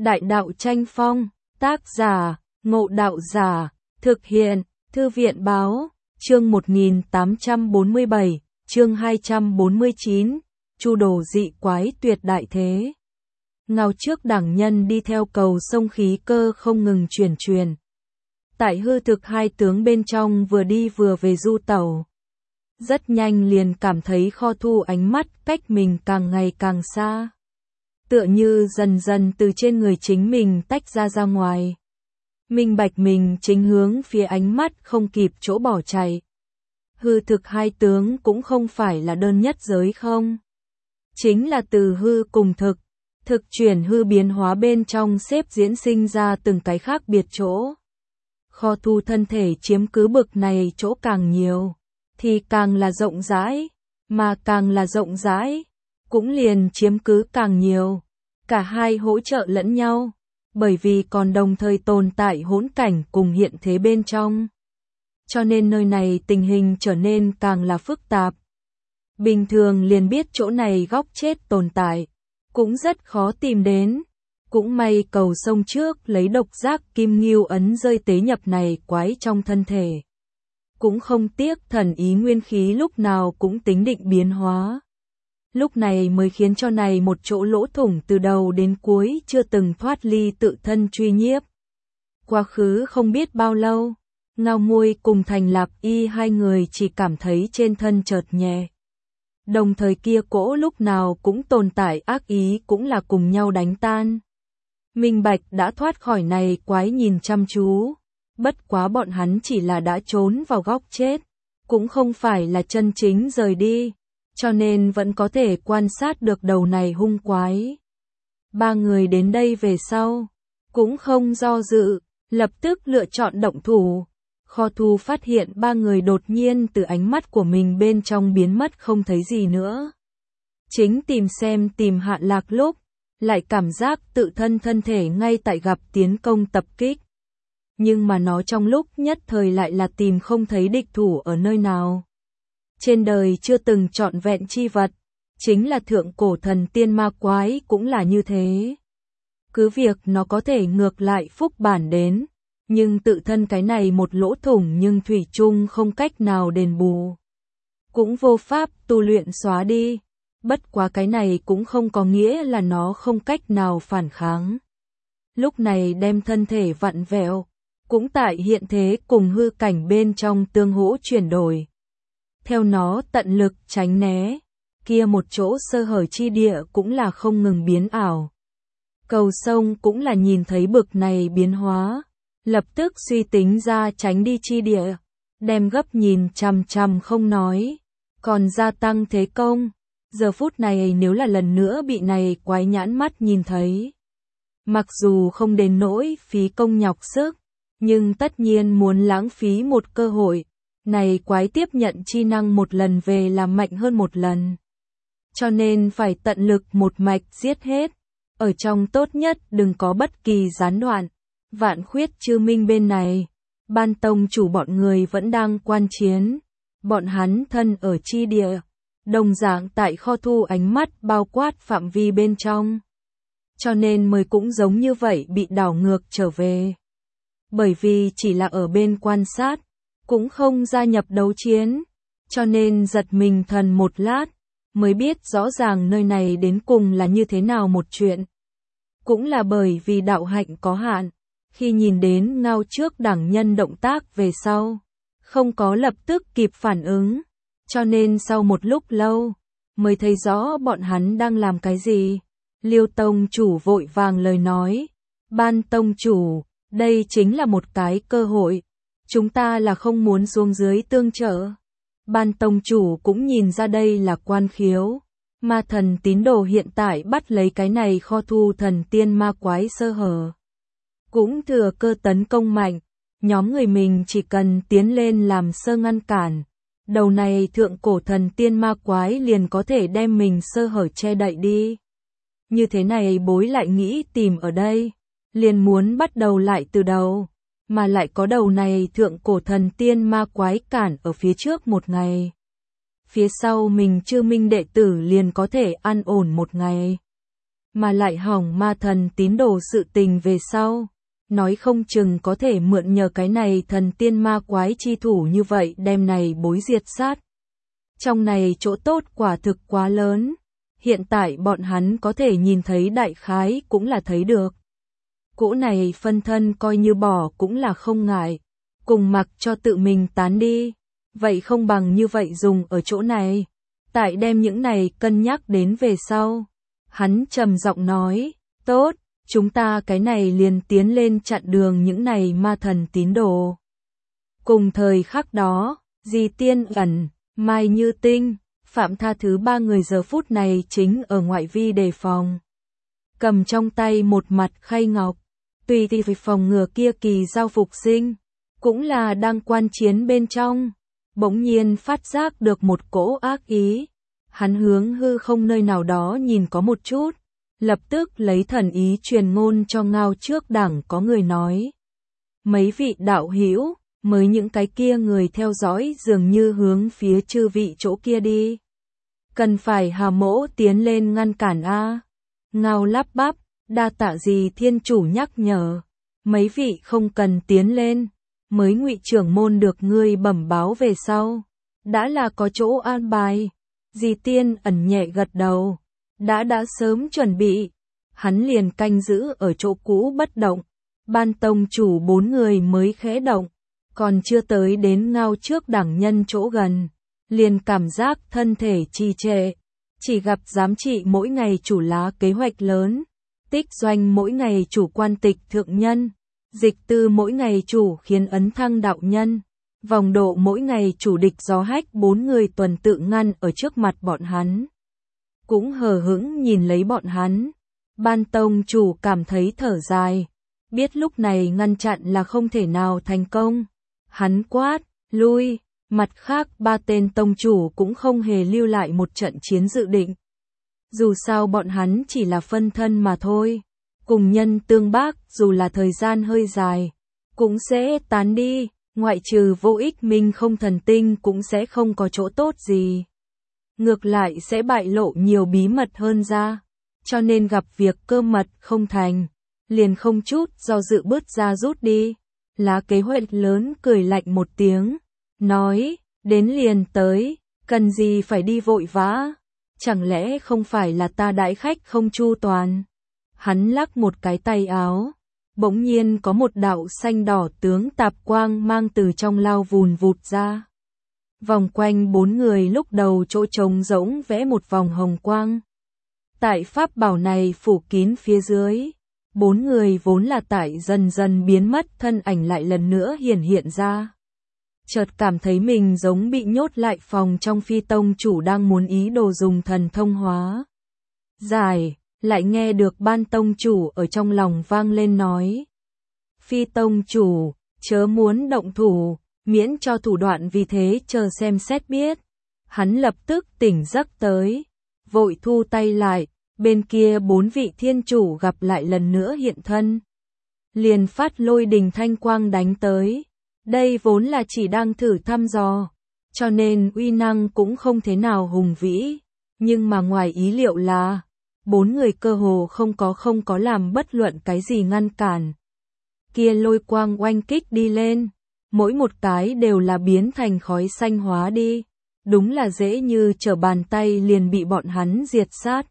Đại đạo tranh phong, tác giả, Ngộ Đạo Giả, thực hiện, Thư viện báo, chương 1847, chương 249, Chu đồ dị quái tuyệt đại thế. Ngao trước đẳng nhân đi theo cầu sông khí cơ không ngừng truyền. Tại hư thực hai tướng bên trong vừa đi vừa về du tẩu. Rất nhanh liền cảm thấy Kho Thu ánh mắt cách mình càng ngày càng xa. Tựa như dần dần từ trên người chính mình tách ra ngoài. Minh bạch mình chính hướng phía ánh mắt không kịp chỗ bỏ chạy. Hư thực hai tướng cũng không phải là đơn nhất giới không. Chính là từ hư cùng thực chuyển hư biến hóa bên trong xếp diễn sinh ra từng cái khác biệt chỗ. Kho Thu thân thể chiếm cứ bực này chỗ càng nhiều, thì càng là rộng rãi, mà càng là rộng rãi, cũng liền chiếm cứ càng nhiều. Cả hai hỗ trợ lẫn nhau, bởi vì còn đồng thời tồn tại hỗn cảnh cùng hiện thế bên trong. Cho nên nơi này tình hình trở nên càng là phức tạp. Bình thường liền biết chỗ này góc chết tồn tại, cũng rất khó tìm đến. Cũng may cầu sông trước lấy độc giác kim ngưu ấn rơi tế nhập này quái trong thân thể. Cũng không tiếc thần ý nguyên khí lúc nào cũng tính định biến hóa. Lúc này mới khiến cho này một chỗ lỗ thủng từ đầu đến cuối chưa từng thoát ly tự thân truy nhiếp. Quá khứ không biết bao lâu, Ngao Muôi cùng Thành Lạp Y hai người chỉ cảm thấy trên thân chợt nhẹ. Đồng thời kia cỗ lúc nào cũng tồn tại ác ý cũng là cùng nhau đánh tan. Minh bạch đã thoát khỏi này quái nhìn chăm chú. Bất quá bọn hắn chỉ là đã trốn vào góc chết, cũng không phải là chân chính rời đi, cho nên vẫn có thể quan sát được đầu này hung quái. Ba người đến đây về sau, cũng không do dự, lập tức lựa chọn động thủ. Kho Thu phát hiện ba người đột nhiên từ ánh mắt của mình bên trong biến mất không thấy gì nữa. Chính tìm Hạn Lạc lúc, lại cảm giác tự thân thể ngay tại gặp tiến công tập kích. Nhưng mà nó trong lúc nhất thời lại là tìm không thấy địch thủ ở nơi nào. Trên đời chưa từng trọn vẹn chi vật, chính là thượng cổ thần tiên ma quái cũng là như thế. Cứ việc nó có thể ngược lại phúc bản đến, nhưng tự thân cái này một lỗ thủng nhưng thủy chung không cách nào đền bù. Cũng vô pháp tu luyện xóa đi, bất quá cái này cũng không có nghĩa là nó không cách nào phản kháng. Lúc này đem thân thể vặn vẹo, cũng tại hiện thế cùng hư cảnh bên trong tương hỗ chuyển đổi. Theo nó tận lực tránh né, kia một chỗ sơ hở chi địa cũng là không ngừng biến ảo. Cầu sông cũng là nhìn thấy bực này biến hóa, lập tức suy tính ra tránh đi chi địa, đem gấp nhìn chằm không nói, còn gia tăng thế công. Giờ phút này nếu là lần nữa bị này quái nhãn mắt nhìn thấy, mặc dù không đến nỗi phí công nhọc sức, nhưng tất nhiên muốn lãng phí một cơ hội, này quái tiếp nhận chi năng một lần về làm mạnh hơn một lần. Cho nên phải tận lực một mạch giết hết, ở trong tốt nhất đừng có bất kỳ gián đoạn. Vạn Khuyết Chư Minh bên này, Ban tông chủ bọn người vẫn đang quan chiến, bọn hắn thân ở chi địa, đồng dạng tại Kho Thu ánh mắt bao quát phạm vi bên trong. Cho nên mới cũng giống như vậy bị đảo ngược trở về. Bởi vì chỉ là ở bên quan sát, cũng không gia nhập đấu chiến, cho nên giật mình thần một lát, mới biết rõ ràng nơi này đến cùng là như thế nào một chuyện. Cũng là bởi vì đạo hạnh có hạn, khi nhìn đến Ngao trước đẳng nhân động tác về sau, không có lập tức kịp phản ứng, cho nên sau một lúc lâu, mới thấy rõ bọn hắn đang làm cái gì. Liêu tông chủ vội vàng lời nói, Ban tông chủ, đây chính là một cái cơ hội, chúng ta là không muốn xuống dưới tương trợ. Ban tông chủ cũng nhìn ra đây là quan khiếu, ma thần tín đồ hiện tại bắt lấy cái này Kho Thu thần tiên ma quái sơ hở. Cũng thừa cơ tấn công mạnh, nhóm người mình chỉ cần tiến lên làm sơ ngăn cản. Đầu này thượng cổ thần tiên ma quái liền có thể đem mình sơ hở che đậy đi. Như thế này bối lại nghĩ tìm ở đây, liền muốn bắt đầu lại từ đầu, mà lại có đầu này thượng cổ thần tiên ma quái cản ở phía trước một ngày. Phía sau mình Chư Minh đệ tử liền có thể an ổn một ngày. mà lại hỏng ma thần tín đồ sự tình về sau. Nói không chừng có thể mượn nhờ cái này thần tiên ma quái chi thủ như vậy đem này bối diệt sát. Trong này chỗ tốt quả thực quá lớn. Hiện tại bọn hắn có thể nhìn thấy đại khái cũng là thấy được. Cỗ này phân thân coi như bỏ cũng là không ngại. Cùng mặc cho tự mình tán đi. Vậy không bằng như vậy dùng ở chỗ này. Tại đem những này cân nhắc đến về sau. Hắn trầm giọng nói, tốt, chúng ta cái này liền tiến lên chặn đường những này ma thần tín đồ. Cùng thời khắc đó, Di Tiên Ẩn, Mai Như Tinh, Phạm Tha thứ ba người giờ phút này chính ở ngoại vi đề phòng. Cầm trong tay một mặt khay ngọc, tùy thì phải phòng ngừa kia kỳ giao phục sinh, cũng là đang quan chiến bên trong. Bỗng nhiên phát giác được một cỗ ác ý. Hắn hướng hư không nơi nào đó nhìn có một chút, lập tức lấy thần ý truyền ngôn cho Ngao Trước Đảng có người nói. Mấy vị đạo hữu, mới những cái kia người theo dõi dường như hướng phía chư vị chỗ kia đi. Cần phải Hà Mỗ tiến lên ngăn cản a. Ngao lắp bắp, đa tạ gì thiên chủ nhắc nhở. Mấy vị không cần tiến lên, mới Ngụy trưởng môn được ngươi bẩm báo về sau. Đã là có chỗ an bài. Di Tiên Ẩn nhẹ gật đầu. Đã sớm chuẩn bị. Hắn liền canh giữ ở chỗ cũ bất động. Ban tông chủ 4 người mới khẽ động. Còn chưa tới đến Ngao Trước Đảng nhân chỗ gần. Liền cảm giác thân thể trì trệ. Chỉ gặp giám trị mỗi ngày chủ lá kế hoạch lớn. Tích doanh mỗi ngày chủ quan tịch thượng nhân. Dịch tư mỗi ngày chủ khiến ấn thăng đạo nhân. Vòng độ mỗi ngày chủ địch gió hách 4 người tuần tự ngăn ở trước mặt bọn hắn. Cũng hờ hững nhìn lấy bọn hắn. Ban tông chủ cảm thấy thở dài. Biết lúc này ngăn chặn là không thể nào thành công. Hắn quát, lui. Mặt khác 3 tên tông chủ cũng không hề lưu lại một trận chiến dự định. Dù sao bọn hắn chỉ là phân thân mà thôi. Cùng nhân tương bác dù là thời gian hơi dài. Cũng sẽ tán đi. Ngoại trừ vô ích minh không thần tinh cũng sẽ không có chỗ tốt gì. Ngược lại sẽ bại lộ nhiều bí mật hơn ra. Cho nên gặp việc cơ mật không thành. Liền không chút do dự bớt ra rút đi. Lá kế hoạch lớn cười lạnh một tiếng. Nói, đến liền tới, cần gì phải đi vội vã. Chẳng lẽ không phải là ta đãi khách không chu toàn. Hắn lắc một cái tay áo. Bỗng nhiên có một đạo xanh đỏ tướng tạp quang mang từ trong lao vùn vụt ra. Vòng quanh 4 người lúc đầu chỗ trống rỗng vẽ một vòng hồng quang. Tại pháp bảo này phủ kín phía dưới. 4 người vốn là tại dần dần biến mất thân ảnh lại lần nữa hiện ra. Chợt cảm thấy mình giống bị nhốt lại phòng trong phi tông chủ đang muốn ý đồ dùng thần thông hóa. Giải. Lại nghe được ban tông chủ ở trong lòng vang lên nói. Phi tông chủ, chớ muốn động thủ, miễn cho thủ đoạn vì thế chờ xem xét biết. Hắn lập tức tỉnh giấc tới, vội thu tay lại, bên kia 4 vị thiên chủ gặp lại lần nữa hiện thân. Liền phát lôi đình thanh quang đánh tới, đây vốn là chỉ đang thử thăm dò, cho nên uy năng cũng không thế nào hùng vĩ, nhưng mà ngoài ý liệu là 4 người cơ hồ không có làm bất luận cái gì ngăn cản. Kia lôi quang oanh kích đi lên, mỗi một cái đều là biến thành khói xanh hóa đi, đúng là dễ như trở bàn tay liền bị bọn hắn diệt sát.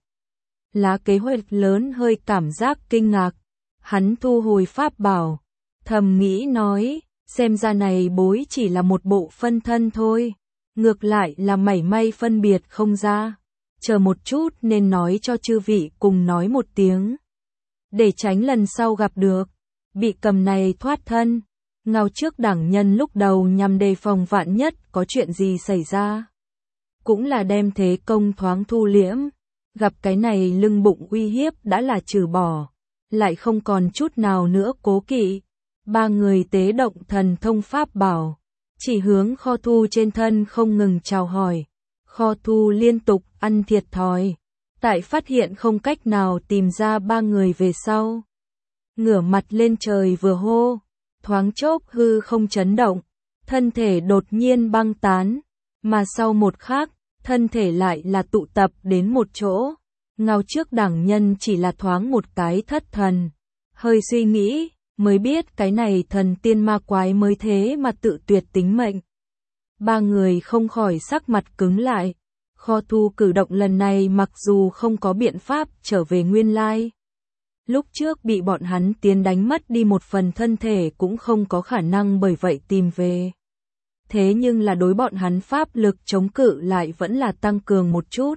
Lá kế hoạch lớn hơi cảm giác kinh ngạc, hắn thu hồi pháp bảo, thầm nghĩ nói, xem ra này bối chỉ là một bộ phân thân thôi, ngược lại là mảy may phân biệt không ra. Chờ một chút nên nói cho chư vị cùng nói một tiếng. Để tránh lần sau gặp được. Bị cầm này thoát thân. Ngao Trước Đảng nhân lúc đầu nhằm đề phòng vạn nhất có chuyện gì xảy ra. Cũng là đem thế công thoáng thu liễm. Gặp cái này lưng bụng uy hiếp đã là trừ bỏ. Lại không còn chút nào nữa cố kỵ. 3 người tế động thần thông pháp bảo. Chỉ hướng Kho Thu trên thân không ngừng chào hỏi. Kho Thu liên tục ăn thiệt thòi. Tại phát hiện không cách nào tìm ra 3 người về sau. Ngửa mặt lên trời vừa hô. Thoáng chốc hư không chấn động. Thân thể đột nhiên băng tán. Mà sau một khắc, thân thể lại là tụ tập đến một chỗ. Ngao trước đẳng nhân chỉ là thoáng một cái thất thần. Hơi suy nghĩ, mới biết cái này thần tiên ma quái mới thế mà tự tuyệt tính mệnh. Ba người không khỏi sắc mặt cứng lại. Kho Thu cử động lần này mặc dù không có biện pháp trở về nguyên lai. Lúc trước bị bọn hắn tiến đánh mất đi một phần thân thể cũng không có khả năng bởi vậy tìm về. Thế nhưng là đối bọn hắn pháp lực chống cự lại vẫn là tăng cường một chút.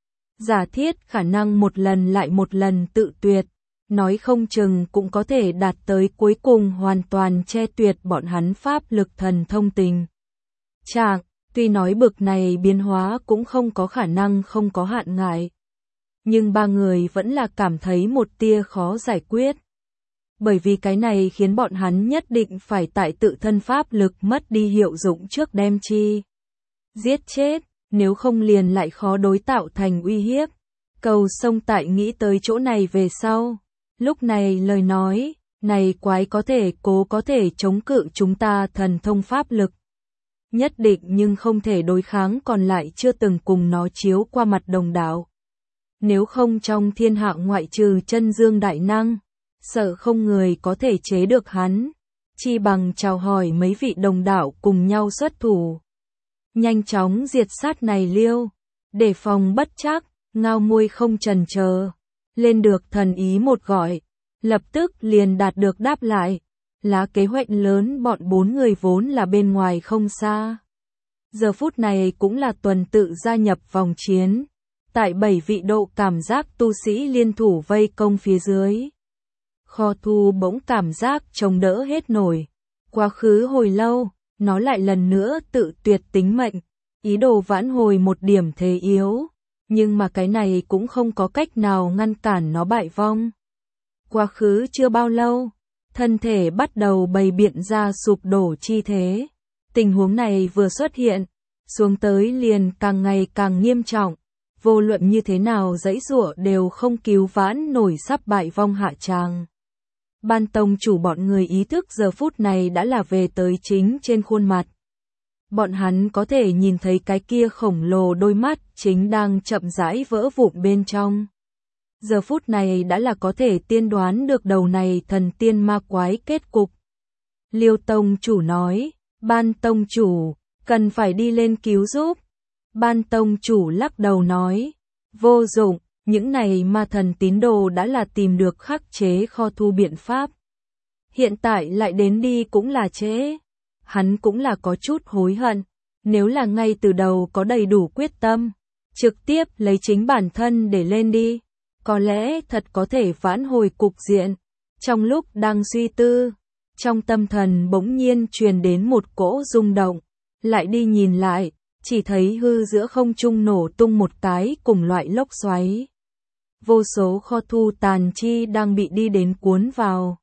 Giả thiết khả năng một lần lại một lần tự tuyệt, nói không chừng cũng có thể đạt tới cuối cùng hoàn toàn che tuyệt bọn hắn pháp lực thần thông tình trạng. Tuy nói bực này biến hóa cũng không có khả năng không có hạn ngại. Nhưng ba người vẫn là cảm thấy một tia khó giải quyết. Bởi vì cái này khiến bọn hắn nhất định phải tại tự thân pháp lực mất đi hiệu dụng trước đem chi giết chết, nếu không liền lại khó đối tạo thành uy hiếp. Cầu Sông Tại nghĩ tới chỗ này về sau. Lúc này lời nói, này quái có thể chống cự chúng ta thần thông pháp lực. Nhất định nhưng không thể đối kháng còn lại chưa từng cùng nó chiếu qua mặt đồng đạo. Nếu không trong thiên hạ ngoại trừ chân dương đại năng, sợ không người có thể chế được hắn. Chi bằng chào hỏi mấy vị đồng đạo cùng nhau xuất thủ. Nhanh chóng diệt sát này liêu, để phòng bất chắc, Ngao môi không chần chờ. Lên được thần ý một gọi, lập tức liền đạt được đáp lại. Lá kế hoạch lớn bọn 4 người vốn là bên ngoài không xa. Giờ phút này cũng là tuần tự gia nhập vòng chiến. Tại 7 vị độ cảm giác tu sĩ liên thủ vây công phía dưới. Kho Thu bỗng cảm giác chống đỡ hết nổi. Quá khứ hồi lâu, nó lại lần nữa tự tuyệt tính mệnh. Ý đồ vãn hồi một điểm thế yếu. Nhưng mà cái này cũng không có cách nào ngăn cản nó bại vong. Quá khứ chưa bao lâu, thân thể bắt đầu bày biện ra sụp đổ chi thế. Tình huống này vừa xuất hiện, xuống tới liền càng ngày càng nghiêm trọng. Vô luận như thế nào giãy giụa đều không cứu vãn nổi sắp bại vong hạ tràng. Ban tông chủ bọn người ý thức giờ phút này đã là về tới chính trên khuôn mặt. Bọn hắn có thể nhìn thấy cái kia khổng lồ đôi mắt chính đang chậm rãi vỡ vụn bên trong. Giờ phút này đã là có thể tiên đoán được đầu này thần tiên ma quái kết cục. Liêu tông chủ nói, Ban tông chủ, cần phải đi lên cứu giúp. Ban tông chủ lắc đầu nói, vô dụng, những này ma thần tín đồ đã là tìm được khắc chế Kho Thu biện pháp. Hiện tại lại đến đi cũng là trễ. Hắn cũng là có chút hối hận, nếu là ngay từ đầu có đầy đủ quyết tâm, trực tiếp lấy chính bản thân để lên đi, có lẽ thật có thể vãn hồi cục diện. Trong lúc đang suy tư, trong tâm thần bỗng nhiên truyền đến một cỗ rung động, lại đi nhìn lại, chỉ thấy hư giữa không trung nổ tung một cái cùng loại lốc xoáy. Vô số Kho Thu tàn chi đang bị đi đến cuốn vào.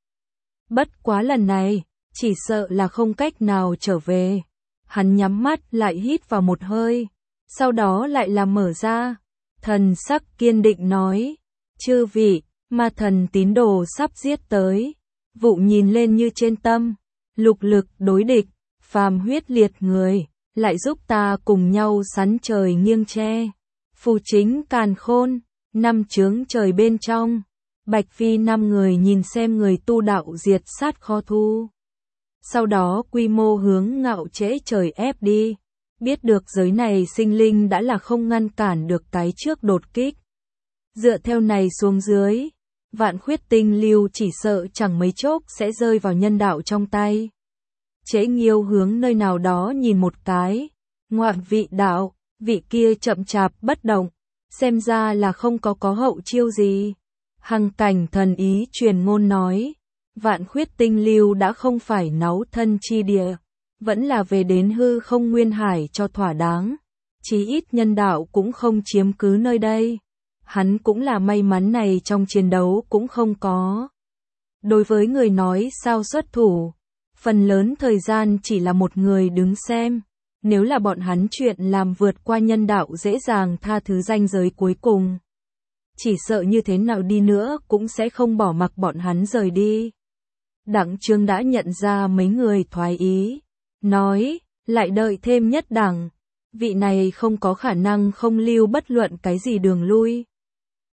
Bất quá lần này, chỉ sợ là không cách nào trở về. Hắn nhắm mắt lại hít vào một hơi, sau đó lại là mở ra. Thần sắc kiên định nói, chư vị, ma thần tín đồ sắp giết tới. Vụ nhìn lên như trên tâm, lục lực đối địch, phàm huyết liệt người, lại giúp ta cùng nhau sắn trời nghiêng tre. Phù chính càn khôn, 5 chướng trời bên trong. Bạch Phi 5 người nhìn xem người tu đạo diệt sát Kho Thu. Sau đó quy mô hướng Ngạo Trễ trời ép đi. Biết được giới này sinh linh đã là không ngăn cản được cái trước đột kích. Dựa theo này xuống dưới, Vạn Khuyết Tinh Lưu chỉ sợ chẳng mấy chốc sẽ rơi vào nhân đạo trong tay. Trễ Nghiêu hướng nơi nào đó nhìn một cái. Ngoạn vị đạo, vị kia chậm chạp bất động, xem ra là không có hậu chiêu gì. Hằng Cảnh thần ý truyền ngôn nói, Vạn Khuyết Tinh Lưu đã không phải náu thân chi địa, vẫn là về đến hư không nguyên hải cho thỏa đáng. Chí ít nhân đạo cũng không chiếm cứ nơi đây. Hắn cũng là may mắn này trong chiến đấu cũng không có. Đối với người nói sao xuất thủ, phần lớn thời gian chỉ là một người đứng xem. Nếu là bọn hắn chuyện làm vượt qua nhân đạo dễ dàng tha thứ ranh giới cuối cùng. Chỉ sợ như thế nào đi nữa cũng sẽ không bỏ mặc bọn hắn rời đi. Đặng Trương đã nhận ra mấy người thoái ý. Nói, lại đợi thêm nhất đẳng. Vị này không có khả năng không lưu bất luận cái gì đường lui.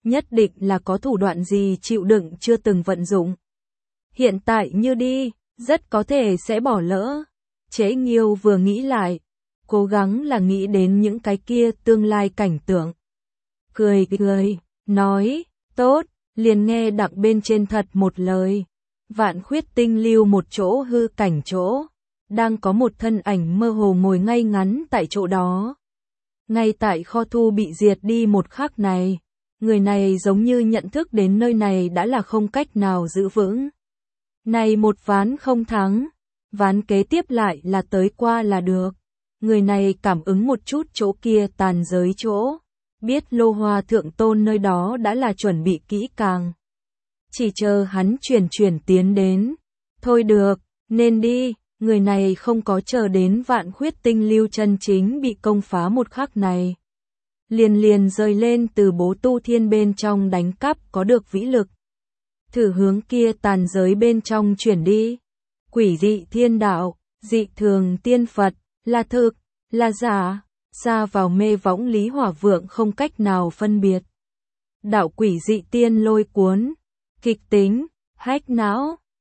nhất định là có thủ đoạn gì chịu đựng chưa từng vận dụng. Hiện tại như đi, rất có thể sẽ bỏ lỡ. Chế Nghiêu vừa nghĩ lại, cố gắng là nghĩ đến những cái kia tương lai cảnh tượng. Cười, nói, tốt, liền nghe Đặng bên trên thật một lời. Vạn Khuyết Tinh lưu một chỗ hư cảnh chỗ, đang có một thân ảnh mơ hồ ngồi ngay ngắn tại chỗ đó. Ngay tại kho thu bị diệt đi một khắc này, người này giống như nhận thức đến nơi này đã là không cách nào giữ vững. Này một ván không thắng, ván kế tiếp lại là tới qua là được. Người này cảm ứng một chút chỗ kia tàn giới chỗ, biết Lô Hoa Thượng Tôn nơi đó đã là chuẩn bị kỹ càng. Chỉ chờ hắn chuyển tiến đến. Thôi được, nên đi, người này không có chờ đến Vạn Khuyết Tinh lưu chân chính bị công phá một khắc này. Liền rơi lên từ Bố Tu Thiên bên trong đánh cắp có được vĩ lực. Thử hướng kia tàn giới bên trong chuyển đi. Quỷ dị thiên đạo, dị thường tiên Phật, là thực, là giả, xa vào mê võng Lý Hỏa Vượng không cách nào phân biệt. Đạo quỷ dị tiên lôi cuốn, kịch tính, hách não,